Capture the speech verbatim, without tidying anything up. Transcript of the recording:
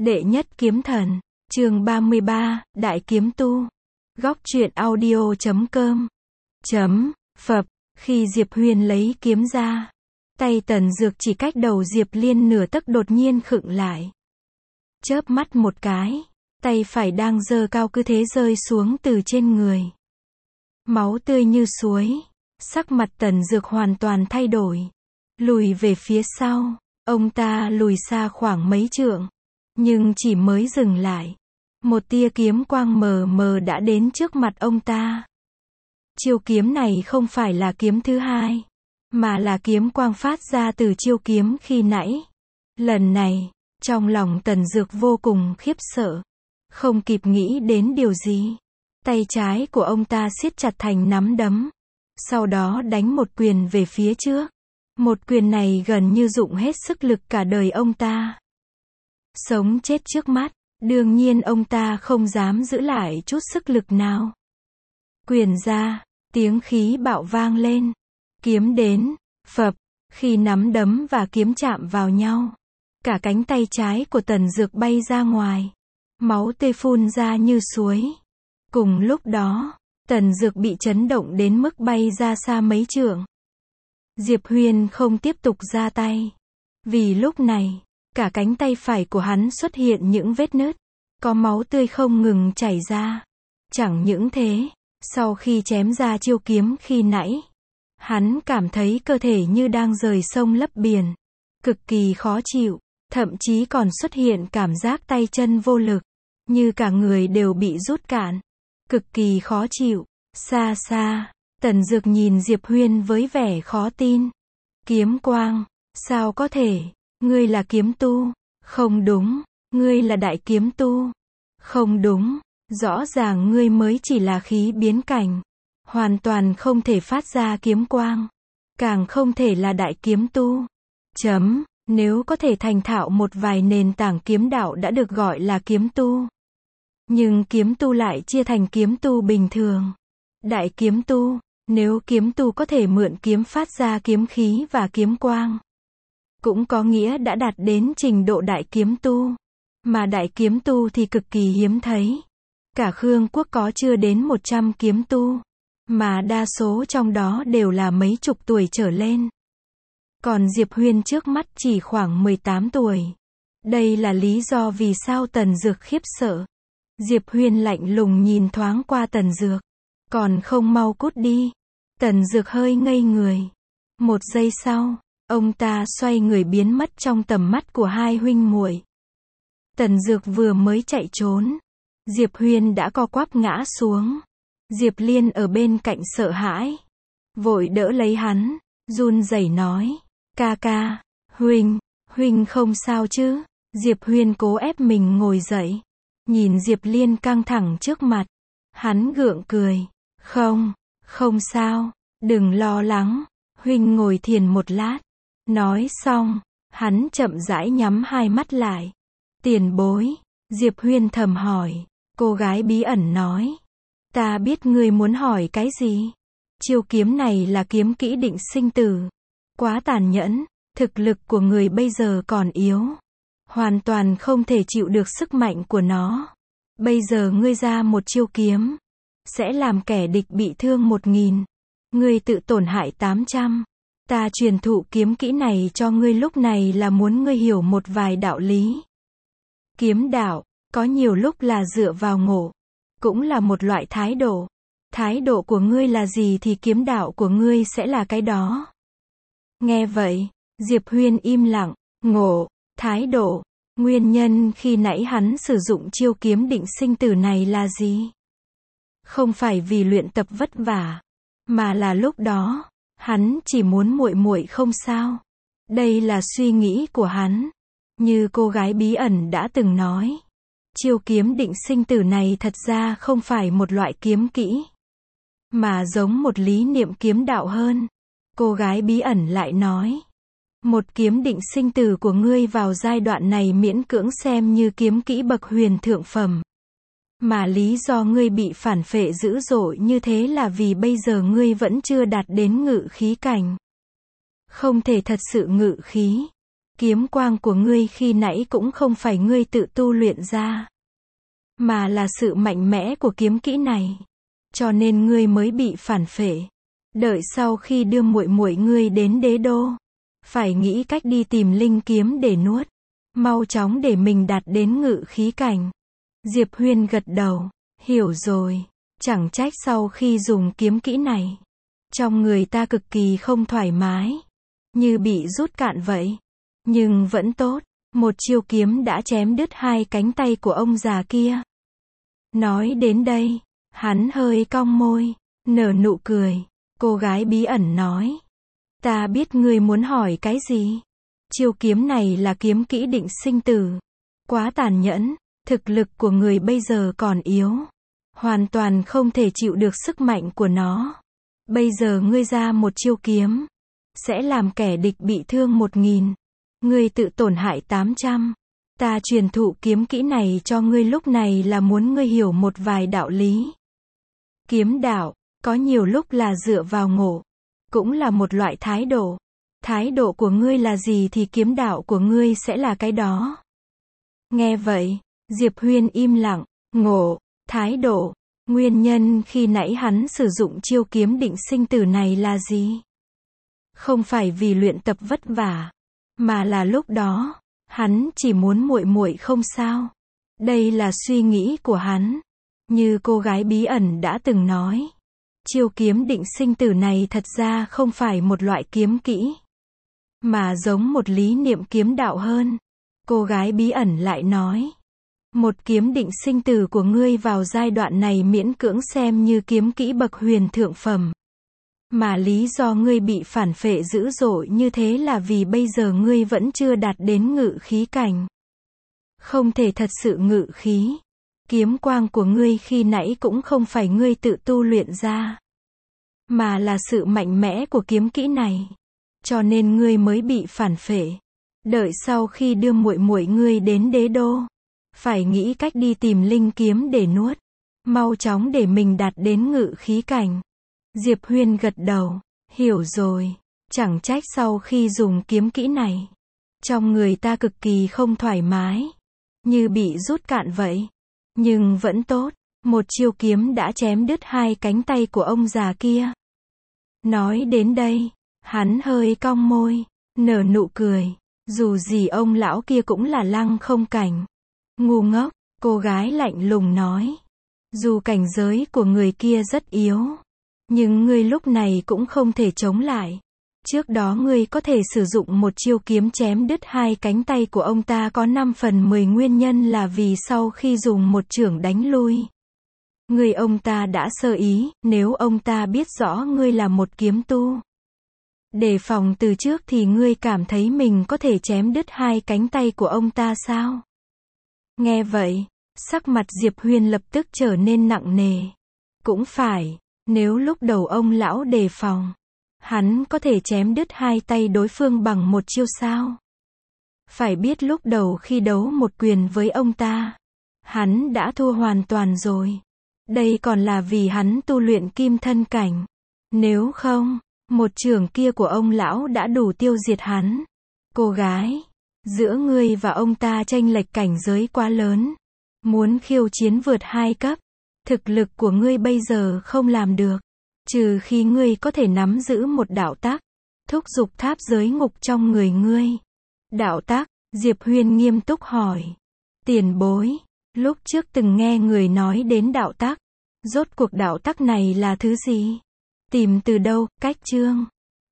Đệ nhất kiếm thần, chương ba mươi ba, Đại kiếm tu. Góc truyện audio chấm com. Chấm, phập, khi Diệp Huyền lấy kiếm ra, tay Tần Dược chỉ cách đầu Diệp Liên nửa tấc đột nhiên khựng lại. Chớp mắt một cái, tay phải đang giơ cao cứ thế rơi xuống từ trên người. Máu tươi như suối, sắc mặt Tần Dược hoàn toàn thay đổi. Lùi về phía sau, ông ta lùi xa khoảng mấy trượng. Nhưng chỉ mới dừng lại, một tia kiếm quang mờ mờ đã đến trước mặt ông ta. Chiêu kiếm này không phải là kiếm thứ hai, mà là kiếm quang phát ra từ chiêu kiếm khi nãy. Lần này, trong lòng Tần Dược vô cùng khiếp sợ. Không kịp nghĩ đến điều gì, tay trái của ông ta siết chặt thành nắm đấm. Sau đó đánh một quyền về phía trước. Một quyền này gần như dụng hết sức lực cả đời ông ta. Sống chết trước mắt, đương nhiên ông ta không dám giữ lại chút sức lực nào. Quyền ra, tiếng khí bạo vang lên. Kiếm đến, phập, khi nắm đấm và kiếm chạm vào nhau. Cả cánh tay trái của Tần Dược bay ra ngoài. Máu tươi phun ra như suối. Cùng lúc đó, Tần Dược bị chấn động đến mức bay ra xa mấy trượng. Diệp Huyền không tiếp tục ra tay. Vì lúc này, cả cánh tay phải của hắn xuất hiện những vết nứt. Có máu tươi không ngừng chảy ra. Chẳng những thế, sau khi chém ra chiêu kiếm khi nãy, hắn cảm thấy cơ thể như đang rời sông lấp biển. Cực kỳ khó chịu, thậm chí còn xuất hiện cảm giác tay chân vô lực. Như cả người đều bị rút cạn. Cực kỳ khó chịu. Xa xa, Tần Dược nhìn Diệp Huyền với vẻ khó tin. Kiếm quang, sao có thể, ngươi là kiếm tu? Không đúng, ngươi là đại kiếm tu. Không đúng, rõ ràng ngươi mới chỉ là khí biến cảnh. Hoàn toàn không thể phát ra kiếm quang. Càng không thể là đại kiếm tu. Chấm, nếu có thể thành thạo một vài nền tảng kiếm đạo đã được gọi là kiếm tu. Nhưng kiếm tu lại chia thành kiếm tu bình thường. Đại kiếm tu, nếu kiếm tu có thể mượn kiếm phát ra kiếm khí và kiếm quang, cũng có nghĩa đã đạt đến trình độ đại kiếm tu. Mà đại kiếm tu thì cực kỳ hiếm thấy. Cả Khương quốc có chưa đến một trăm kiếm tu, mà đa số trong đó đều là mấy chục tuổi trở lên. Còn Diệp Huyền trước mắt chỉ khoảng mười tám tuổi. Đây là lý do vì sao Tần Dược khiếp sợ. Diệp Huyền lạnh lùng nhìn thoáng qua Tần Dược. Còn không mau cút đi. Tần Dược hơi ngây người. Một giây sau, ông ta xoay người biến mất trong tầm mắt của hai huynh muội. Tần Dược vừa mới chạy trốn, Diệp Huyền đã co quắp ngã xuống. Diệp Liên ở bên cạnh sợ hãi, vội đỡ lấy hắn, run rẩy nói, ca ca, huynh, huynh không sao chứ? Diệp Huyền cố ép mình ngồi dậy, nhìn Diệp Liên căng thẳng trước mặt, hắn gượng cười, không, không sao, đừng lo lắng, huynh ngồi thiền một lát. Nói xong, hắn chậm rãi nhắm hai mắt lại. Tiền bối, Diệp Huyền thầm hỏi. Cô gái bí ẩn nói, ta biết ngươi muốn hỏi cái gì. Chiêu kiếm này là kiếm kỹ định sinh tử. Quá tàn nhẫn, thực lực của người bây giờ còn yếu. Hoàn toàn không thể chịu được sức mạnh của nó. Bây giờ ngươi ra một chiêu kiếm, sẽ làm kẻ địch bị thương một nghìn. Ngươi tự tổn hại tám trăm. Ta truyền thụ kiếm kỹ này cho ngươi lúc này là muốn ngươi hiểu một vài đạo lý. Kiếm đạo, có nhiều lúc là dựa vào ngộ, cũng là một loại thái độ. Thái độ của ngươi là gì thì kiếm đạo của ngươi sẽ là cái đó. Nghe vậy, Diệp Huyền im lặng, ngộ, thái độ, nguyên nhân khi nãy hắn sử dụng chiêu kiếm định sinh tử này là gì? Không phải vì luyện tập vất vả, mà là lúc đó, hắn chỉ muốn muội muội không sao. Đây là suy nghĩ của hắn. Như cô gái bí ẩn đã từng nói, chiêu kiếm định sinh tử này thật ra không phải một loại kiếm kỹ, mà giống một lý niệm kiếm đạo hơn. Cô gái bí ẩn lại nói, một kiếm định sinh tử của ngươi vào giai đoạn này miễn cưỡng xem như kiếm kỹ bậc huyền thượng phẩm. Mà lý do ngươi bị phản phệ dữ dội như thế là vì bây giờ ngươi vẫn chưa đạt đến ngự khí cảnh. Không thể thật sự ngự khí. Kiếm quang của ngươi khi nãy cũng không phải ngươi tự tu luyện ra, mà là sự mạnh mẽ của kiếm kỹ này. Cho nên ngươi mới bị phản phệ. Đợi sau khi đưa muội muội ngươi đến đế đô, phải nghĩ cách đi tìm linh kiếm để nuốt. Mau chóng để mình đạt đến ngự khí cảnh. Diệp Huyên gật đầu. Hiểu rồi. Chẳng trách sau khi dùng kiếm kỹ này, trong người ta cực kỳ không thoải mái, như bị rút cạn vậy. Nhưng vẫn tốt, một chiêu kiếm đã chém đứt hai cánh tay của ông già kia. Nói đến đây, hắn hơi cong môi, nở nụ cười. Cô gái bí ẩn nói, ta biết ngươi muốn hỏi cái gì. Chiêu kiếm này là kiếm kỹ định sinh tử. Quá tàn nhẫn, thực lực của người bây giờ còn yếu, hoàn toàn không thể chịu được sức mạnh của nó. Bây giờ ngươi ra một chiêu kiếm, sẽ làm kẻ địch bị thương một nghìn, ngươi tự tổn hại tám trăm. Ta truyền thụ kiếm kỹ này cho ngươi lúc này là muốn ngươi hiểu một vài đạo lý. Kiếm đạo, có nhiều lúc là dựa vào ngộ, cũng là một loại thái độ. Thái độ của ngươi là gì thì kiếm đạo của ngươi sẽ là cái đó. Nghe vậy, Diệp Huyên im lặng. Ngộ, thái độ, nguyên nhân khi nãy hắn sử dụng chiêu kiếm định sinh tử này là gì? Không phải vì luyện tập vất vả, mà là lúc đó, hắn chỉ muốn muội muội không sao. Đây là suy nghĩ của hắn. Như cô gái bí ẩn đã từng nói, chiêu kiếm định sinh tử này thật ra không phải một loại kiếm kỹ, mà giống một lý niệm kiếm đạo hơn. Cô gái bí ẩn lại nói, một kiếm định sinh tử của ngươi vào giai đoạn này miễn cưỡng xem như kiếm kỹ bậc huyền thượng phẩm. Mà lý do ngươi bị phản phệ dữ dội như thế là vì bây giờ ngươi vẫn chưa đạt đến ngự khí cảnh. Không thể thật sự ngự khí. Kiếm quang của ngươi khi nãy cũng không phải ngươi tự tu luyện ra, mà là sự mạnh mẽ của kiếm kỹ này. Cho nên ngươi mới bị phản phệ. Đợi sau khi đưa muội muội ngươi đến đế đô, phải nghĩ cách đi tìm linh kiếm để nuốt. Mau chóng để mình đạt đến ngự khí cảnh. Diệp Huyên gật đầu. Hiểu rồi. Chẳng trách sau khi dùng kiếm kỹ này, trong người ta cực kỳ không thoải mái, như bị rút cạn vậy. Nhưng vẫn tốt, một chiêu kiếm đã chém đứt hai cánh tay của ông già kia. Nói đến đây, hắn hơi cong môi, nở nụ cười. Dù gì ông lão kia cũng là lăng không cảnh. Ngu ngốc, cô gái lạnh lùng nói. Dù cảnh giới của người kia rất yếu, nhưng ngươi lúc này cũng không thể chống lại. Trước đó ngươi có thể sử dụng một chiêu kiếm chém đứt hai cánh tay của ông ta có năm phần mười nguyên nhân là vì sau khi dùng một chưởng đánh lui, người ông ta đã sơ ý. Nếu ông ta biết rõ ngươi là một kiếm tu, đề phòng từ trước thì ngươi cảm thấy mình có thể chém đứt hai cánh tay của ông ta sao? Nghe vậy, sắc mặt Diệp Huyên lập tức trở nên nặng nề. Cũng phải, nếu lúc đầu ông lão đề phòng, hắn có thể chém đứt hai tay đối phương bằng một chiêu sao? Phải biết lúc đầu khi đấu một quyền với ông ta, hắn đã thua hoàn toàn rồi. Đây còn là vì hắn tu luyện kim thân cảnh. Nếu không, một chưởng kia của ông lão đã đủ tiêu diệt hắn. Cô gái, giữa ngươi và ông ta chênh lệch cảnh giới quá lớn. Muốn khiêu chiến vượt hai cấp, thực lực của ngươi bây giờ không làm được. Trừ khi ngươi có thể nắm giữ một đạo tắc, thúc giục tháp giới ngục trong người ngươi. Đạo tắc, Diệp Huyên nghiêm túc hỏi. Tiền bối, lúc trước từng nghe người nói đến đạo tắc. Rốt cuộc đạo tắc này là thứ gì? Tìm từ đâu? Cách chương